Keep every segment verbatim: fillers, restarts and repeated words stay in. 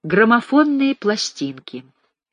Граммофонные пластинки.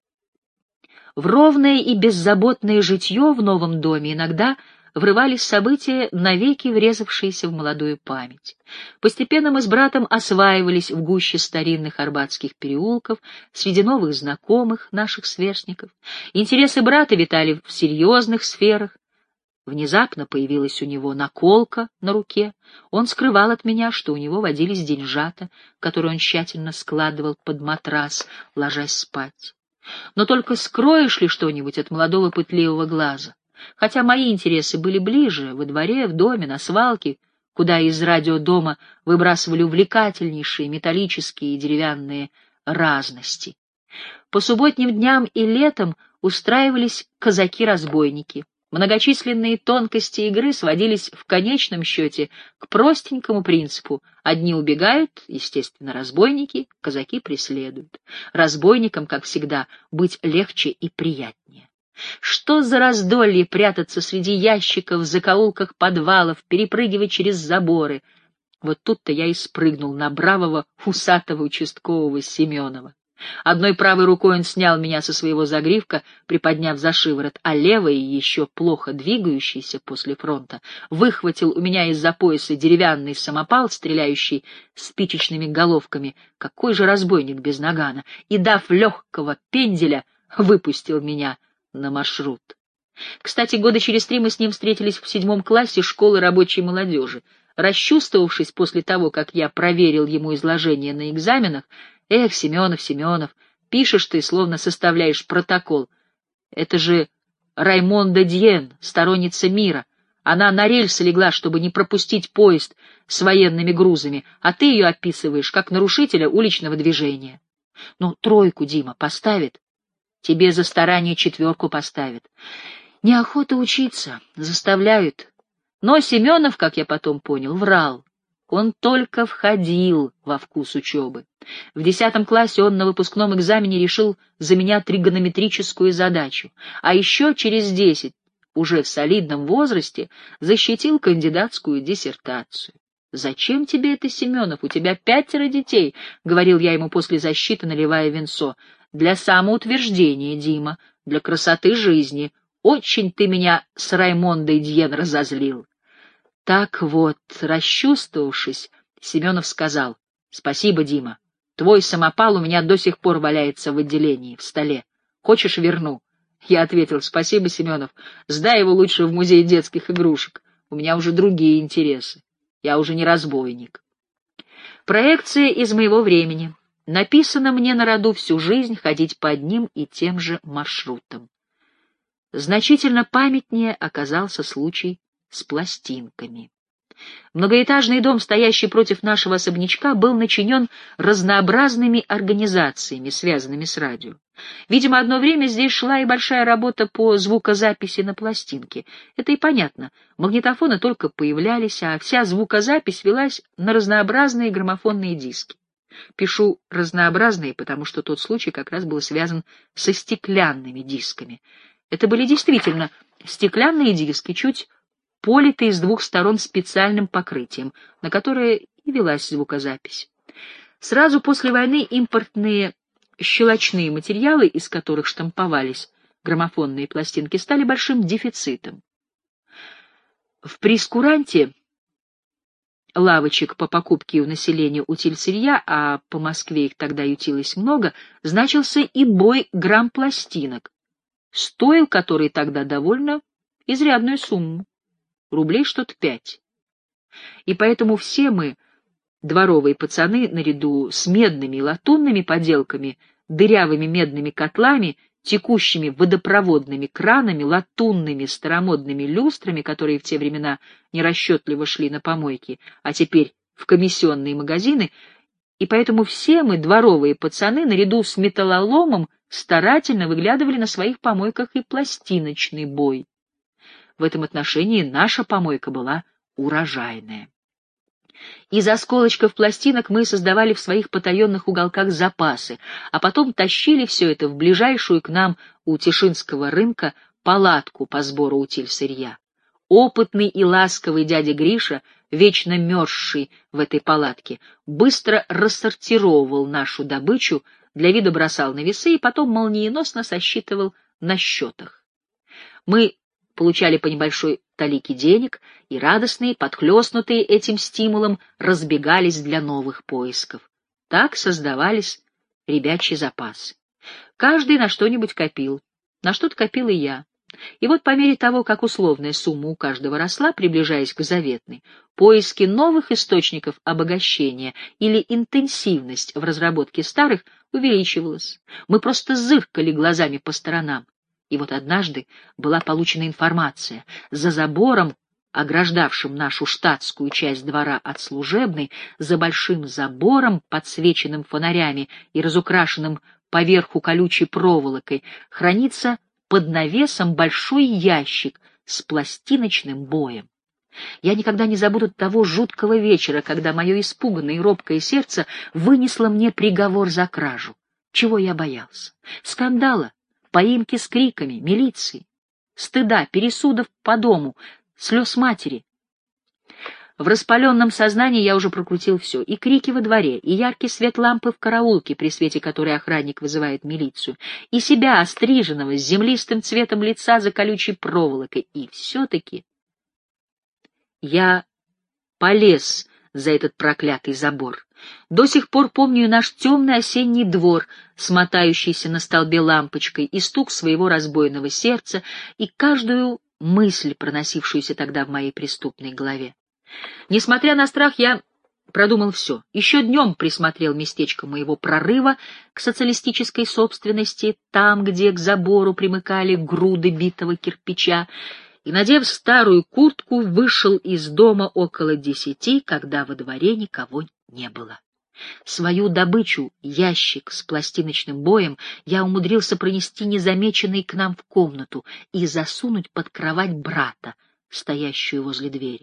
В ровное и беззаботное житье в новом доме иногда врывались события, навеки врезавшиеся в молодую память. Постепенно мы с братом осваивались в гуще старинных арбатских переулков, среди новых знакомых, наших сверстников. Интересы брата витали в серьезных сферах. Внезапно появилась у него наколка на руке. Он скрывал от меня, что у него водились деньжата, которые он тщательно складывал под матрас, ложась спать. Но только скроешь ли что-нибудь от молодого пытливого глаза? Хотя мои интересы были ближе, во дворе, в доме, на свалке, куда из радиодома выбрасывали увлекательнейшие металлические и деревянные разности. По субботним дням и летом устраивались казаки-разбойники. Многочисленные тонкости игры сводились в конечном счете к простенькому принципу: одни убегают, естественно, разбойники, казаки преследуют. Разбойникам, как всегда, быть легче и приятнее. Что за раздолье прятаться среди ящиков, в закоулках подвалов, перепрыгивать через заборы? Вот тут-то я и спрыгнул на бравого усатого участкового Семенова. Одной правой рукой он снял меня со своего загривка, приподняв за шиворот, а левой, еще плохо двигающийся после фронта, выхватил у меня из-за пояса деревянный самопал, стреляющий спичечными головками, какой же разбойник без нагана, и, дав легкого пенделя, выпустил меня на маршрут. Кстати, года через три мы с ним встретились в седьмом классе школы рабочей молодежи. Расчувствовавшись после того, как я проверил ему изложение на экзаменах: «Эх, Семенов, Семенов, пишешь ты, словно составляешь протокол. Это же Раймонда Дьен, сторонница мира. Она на рельсы легла, чтобы не пропустить поезд с военными грузами, а ты ее описываешь как нарушителя уличного движения». «Ну, тройку, Дима, поставит. Тебе за старание четверку поставит». Неохота учиться, заставляют. Но Семенов, как я потом понял, врал. Он только входил во вкус учебы. В десятом классе он на выпускном экзамене решил за меня тригонометрическую задачу, а еще через десять, уже в солидном возрасте, защитил кандидатскую диссертацию. «Зачем тебе это, Семенов? У тебя пятеро детей», — говорил я ему после защиты, наливая винцо. «Для самоутверждения, Дима, для красоты жизни. Очень ты меня с Раймондой Дьен разозлил». Так вот, расчувствовавшись, Семенов сказал: «Спасибо, Дима. Твой самопал у меня до сих пор валяется в отделении, в столе. Хочешь, верну?» Я ответил: «Спасибо, Семенов. Сдай его лучше в музей детских игрушек. У меня уже другие интересы. Я уже не разбойник». Проекция из моего времени. Написано мне на роду всю жизнь ходить по одним и тем же маршрутам. Значительно памятнее оказался случай с пластинками. Многоэтажный дом, стоящий против нашего особнячка, был начинен разнообразными организациями, связанными с радио. Видимо, одно время здесь шла и большая работа по звукозаписи на пластинке. Это и понятно. Магнитофоны только появлялись, а вся звукозапись велась на разнообразные граммофонные диски. Пишу «разнообразные», потому что тот случай как раз был связан со стеклянными дисками. Это были действительно стеклянные диски, чуть политые с двух сторон специальным покрытием, на которое и велась звукозапись. Сразу после войны импортные щелочные материалы, из которых штамповались граммофонные пластинки, стали большим дефицитом. В прейскуранте лавочек по покупке у населения утильсырья, а по Москве их тогда ютилось много, значился и бой грампластинок, стоил который тогда довольно изрядную сумму. Рублей что-то пять. И поэтому все мы, дворовые пацаны, наряду с медными и латунными поделками, дырявыми медными котлами, текущими водопроводными кранами, латунными старомодными люстрами, которые в те времена нерасчетливо шли на помойки, а теперь в комиссионные магазины, и поэтому все мы, дворовые пацаны, наряду с металлоломом, старательно выглядывали на своих помойках и пластиночный бой. В этом отношении наша помойка была урожайная. Из осколочков пластинок мы создавали в своих потаенных уголках запасы, а потом тащили все это в ближайшую к нам у Тишинского рынка палатку по сбору утильсырья. Опытный и ласковый дядя Гриша вечно мерзший в этой палатке, быстро рассортировывал нашу добычу, для вида бросал на весы и потом молниеносно сосчитывал на счетах. Мы получали по небольшой талике денег, и радостные, подхлёстнутые этим стимулом, разбегались для новых поисков. Так создавались ребячьи запасы. Каждый на что-нибудь копил, на что-то копил и я. И вот по мере того, как условная сумма у каждого росла, приближаясь к заветной, поиски новых источников обогащения или интенсивность в разработке старых увеличивалась. Мы просто зыркали глазами по сторонам. И вот однажды была получена информация: за забором, ограждавшим нашу штатскую часть двора от служебной, за большим забором, подсвеченным фонарями и разукрашенным поверху колючей проволокой, хранится под навесом большой ящик с пластиночным боем. Я никогда не забуду того жуткого вечера, когда мое испуганное и робкое сердце вынесло мне приговор за кражу. Чего я боялся? Скандала, поимки с криками, милиции, стыда, пересудов по дому, слез матери. В распаленном сознании я уже прокрутил все: и крики во дворе, и яркий свет лампы в караулке, при свете которой охранник вызывает милицию, и себя, остриженного, с землистым цветом лица за колючей проволокой. И все-таки я полез за этот проклятый забор. До сих пор помню наш темный осенний двор, смотающийся на столбе лампочкой, и стук своего разбойного сердца, и каждую мысль, проносившуюся тогда в моей преступной голове. Несмотря на страх, я продумал все. Еще днем присмотрел местечко моего прорыва к социалистической собственности, там, где к забору примыкали груды битого кирпича, и, надев старую куртку, вышел из дома около десяти, когда во дворе никого не было. Свою добычу, ящик с пластиночным боем, я умудрился пронести незамеченный к нам в комнату и засунуть под кровать брата, стоящую возле двери.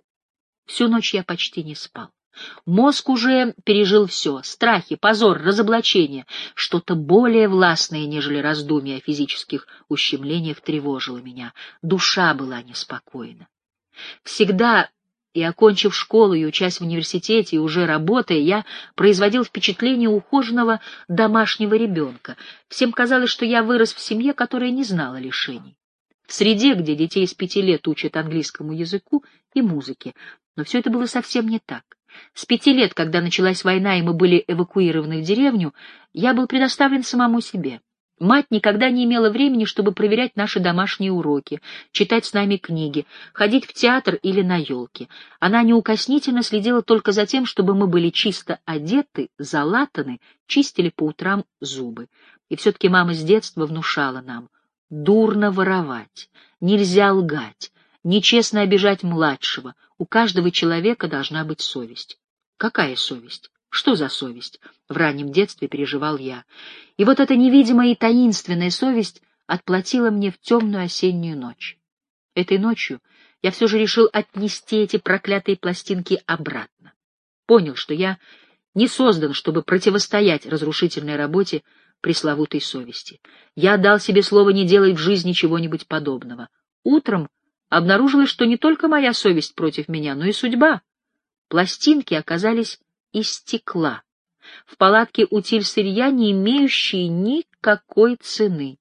Всю ночь я почти не спал. Мозг уже пережил все: страхи, позор, разоблачение. Что-то более властное, нежели раздумья о физических ущемлениях, тревожило меня. Душа была неспокойна. Всегда, и окончив школу, и учась в университете, и уже работая, я производил впечатление ухоженного домашнего ребенка. Всем казалось, что я вырос в семье, которая не знала лишений. В среде, где детей с пяти лет учат английскому языку и музыке. Но все это было совсем не так. С пяти лет, когда началась война и мы были эвакуированы в деревню, я был предоставлен самому себе. Мать никогда не имела времени, чтобы проверять наши домашние уроки, читать с нами книги, ходить в театр или на елки. Она неукоснительно следила только за тем, чтобы мы были чисто одеты, залатаны, чистили по утрам зубы. И все-таки мама с детства внушала нам: дурно воровать, нельзя лгать, нечестно обижать младшего, у каждого человека должна быть совесть. Какая совесть? Что за совесть? В раннем детстве переживал я. И вот эта невидимая и таинственная совесть отплатила мне в темную осеннюю ночь. Этой ночью я все же решил отнести эти проклятые пластинки обратно. Понял, что я не создан, чтобы противостоять разрушительной работе пресловутой совести. Я дал себе слово не делать в жизни чего-нибудь подобного. Утром обнаружилось, что не только моя совесть против меня, но и судьба. Пластинки оказались из стекла, в палатке утиль-сырья, не имеющие никакой цены.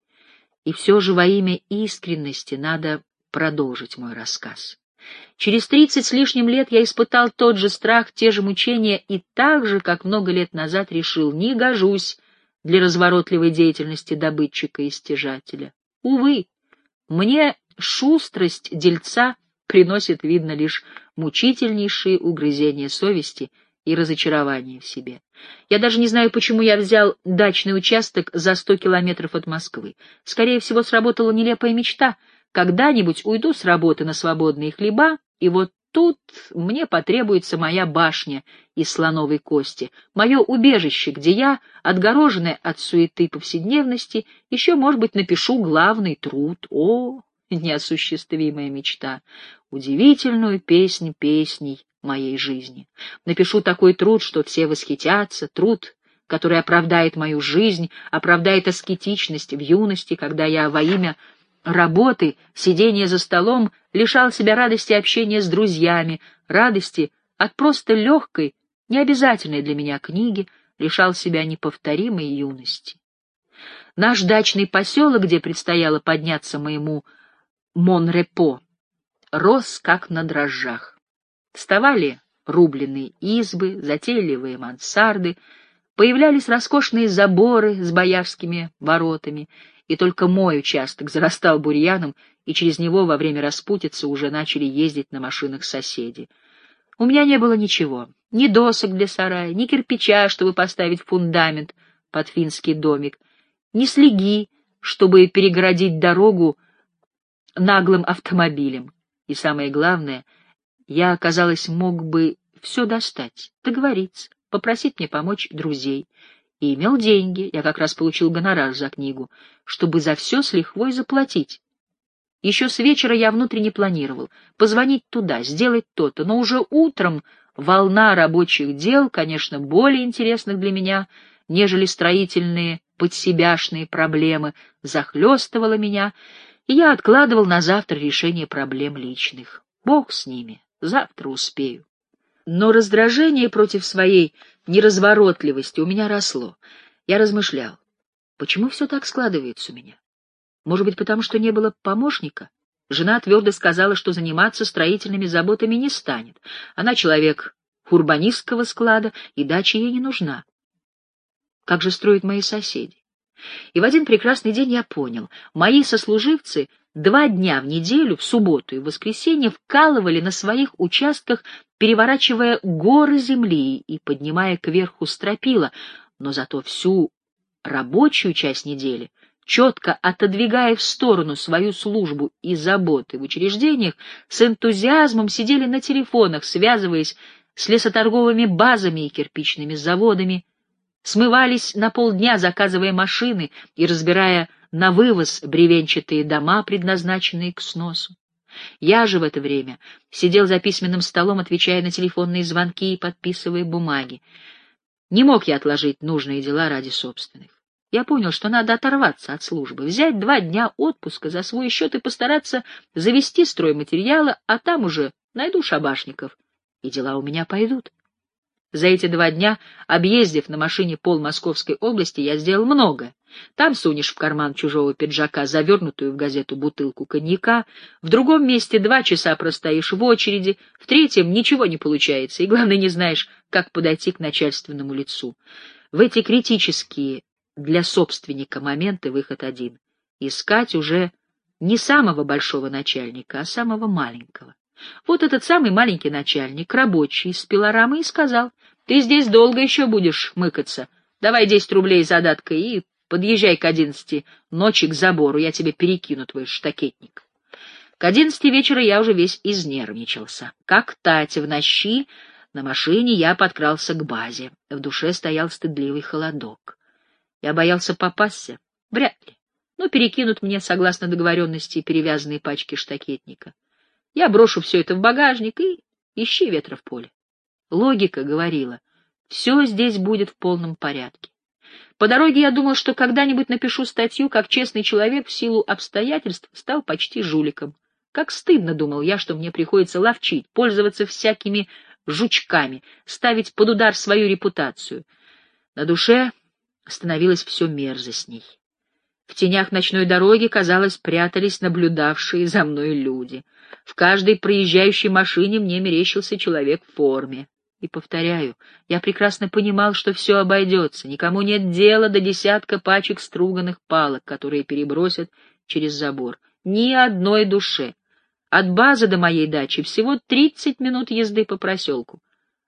И все же во имя искренности надо продолжить мой рассказ. Через тридцать с лишним лет я испытал тот же страх, те же мучения и так же, как много лет назад, решил: не гожусь для разворотливой деятельности добытчика и стяжателя. Увы, мне шустрость дельца приносит, видно, лишь мучительнейшие угрызения совести и разочарование в себе. Я даже не знаю, почему я взял дачный участок за сто километров от Москвы. Скорее всего, сработала нелепая мечта: когда-нибудь уйду с работы на свободные хлеба, и вот тут мне потребуется моя башня из слоновой кости, мое убежище, где я, отгороженная от суеты повседневности, еще, может быть, напишу главный труд. О, неосуществимая мечта! Удивительную песнь песней моей жизни. Напишу такой труд, что все восхитятся, труд, который оправдает мою жизнь, оправдает аскетичность в юности, когда я во имя работы, сидения за столом лишал себя радости общения с друзьями, радости от просто легкой, необязательной для меня книги, лишал себя неповторимой юности. Наш дачный поселок, где предстояло подняться моему Монрепо, рос как на дрожжах. Вставали рубленые избы, затейливые мансарды, появлялись роскошные заборы с боярскими воротами, и только мой участок зарастал бурьяном, и через него во время распутицы уже начали ездить на машинах соседи. У меня не было ничего, ни досок для сарая, ни кирпича, чтобы поставить фундамент под финский домик, ни слеги, чтобы перегородить дорогу наглым автомобилем. И самое главное, я, казалось, мог бы все достать, договориться, попросить мне помочь друзей. И имел деньги, я как раз получил гонорар за книгу, чтобы за все с лихвой заплатить. Еще с вечера я внутренне планировал позвонить туда, сделать то-то, но уже утром волна рабочих дел, конечно, более интересных для меня, нежели строительные подсебяшные проблемы, захлестывала меня, и я откладывал на завтра решение проблем личных. Бог с ними, завтра успею. Но раздражение против своей неразворотливости у меня росло. Я размышлял, почему все так складывается у меня? Может быть, потому что не было помощника? Жена твердо сказала, что заниматься строительными заботами не станет. Она человек урбанистского склада, и дача ей не нужна. Как же строят мои соседи? И в один прекрасный день я понял, мои сослуживцы два дня в неделю, в субботу и в воскресенье, вкалывали на своих участках, переворачивая горы земли и поднимая кверху стропила, но зато всю рабочую часть недели, четко отодвигая в сторону свою службу и заботы в учреждениях, с энтузиазмом сидели на телефонах, связываясь с лесоторговыми базами и кирпичными заводами, смывались на полдня, заказывая машины и разбирая на вывоз бревенчатые дома, предназначенные к сносу. Я же в это время сидел за письменным столом, отвечая на телефонные звонки и подписывая бумаги. Не мог я отложить нужные дела ради собственных. Я понял, что надо оторваться от службы, взять два дня отпуска за свой счет и постараться завести стройматериалы, а там уже найду шабашников, и дела у меня пойдут. За эти два дня, объездив на машине пол Московской области, я сделал многое. Там сунешь в карман чужого пиджака завернутую в газету бутылку коньяка, в другом месте два часа простоишь в очереди, в третьем ничего не получается, и, главное, не знаешь, как подойти к начальственному лицу. В эти критические для собственника моменты выход один — искать уже не самого большого начальника, а самого маленького. Вот этот самый маленький начальник, рабочий, с пилорамой, и сказал: «Ты здесь долго еще будешь мыкаться. Давай десять рублей задаткой и подъезжай к одиннадцати ночи к забору, я тебе перекину твой штакетник». К одиннадцати вечера я уже весь изнервничался. Как Татя в ночи на машине я подкрался к базе. В душе стоял стыдливый холодок. Я боялся попасться? Вряд ли. Ну, перекинут мне, согласно договоренности, перевязанные пачки штакетника. Я брошу все это в багажник и ищи ветра в поле. Логика говорила, все здесь будет в полном порядке. По дороге я думал, что когда-нибудь напишу статью, как честный человек в силу обстоятельств стал почти жуликом. Как стыдно, думал я, что мне приходится ловчить, пользоваться всякими жучками, ставить под удар свою репутацию. На душе становилось все мерзостней. В тенях ночной дороги, казалось, прятались наблюдавшие за мной люди. В каждой проезжающей машине мне мерещился человек в форме. И, повторяю, я прекрасно понимал, что все обойдется, никому нет дела до десятка пачек струганных палок, которые перебросят через забор. Ни одной душе. От базы до моей дачи всего тридцать минут езды по проселку.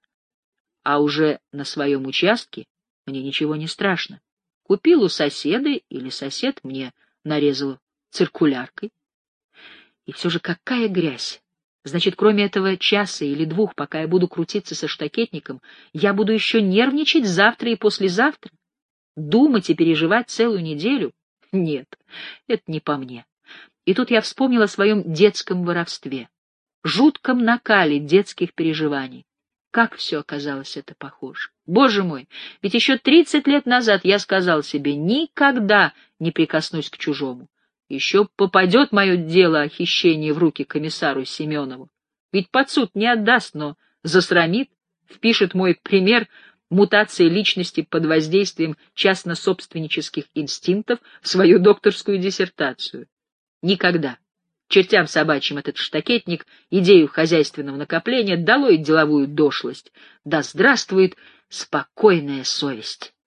А уже на своем участке мне ничего не страшно. Купил у соседа, или сосед мне нарезал циркуляркой. И все же какая грязь! Значит, кроме этого часа или двух, пока я буду крутиться со штакетником, я буду еще нервничать завтра и послезавтра? Думать и переживать целую неделю? Нет, это не по мне. И тут я вспомнил о своем детском воровстве, жутком накале детских переживаний. Как все оказалось это похоже. Боже мой, ведь еще тридцать лет назад я сказал себе: никогда не прикоснусь к чужому. Еще попадет мое дело о хищении в руки комиссару Семенову. Ведь под суд не отдаст, но засрамит, впишет мой пример мутации личности под воздействием частно-собственнических инстинктов в свою докторскую диссертацию. Никогда. Чертям собачьим этот штакетник, идею хозяйственного накопления, долой деловую дошлость. Да здравствует спокойная совесть!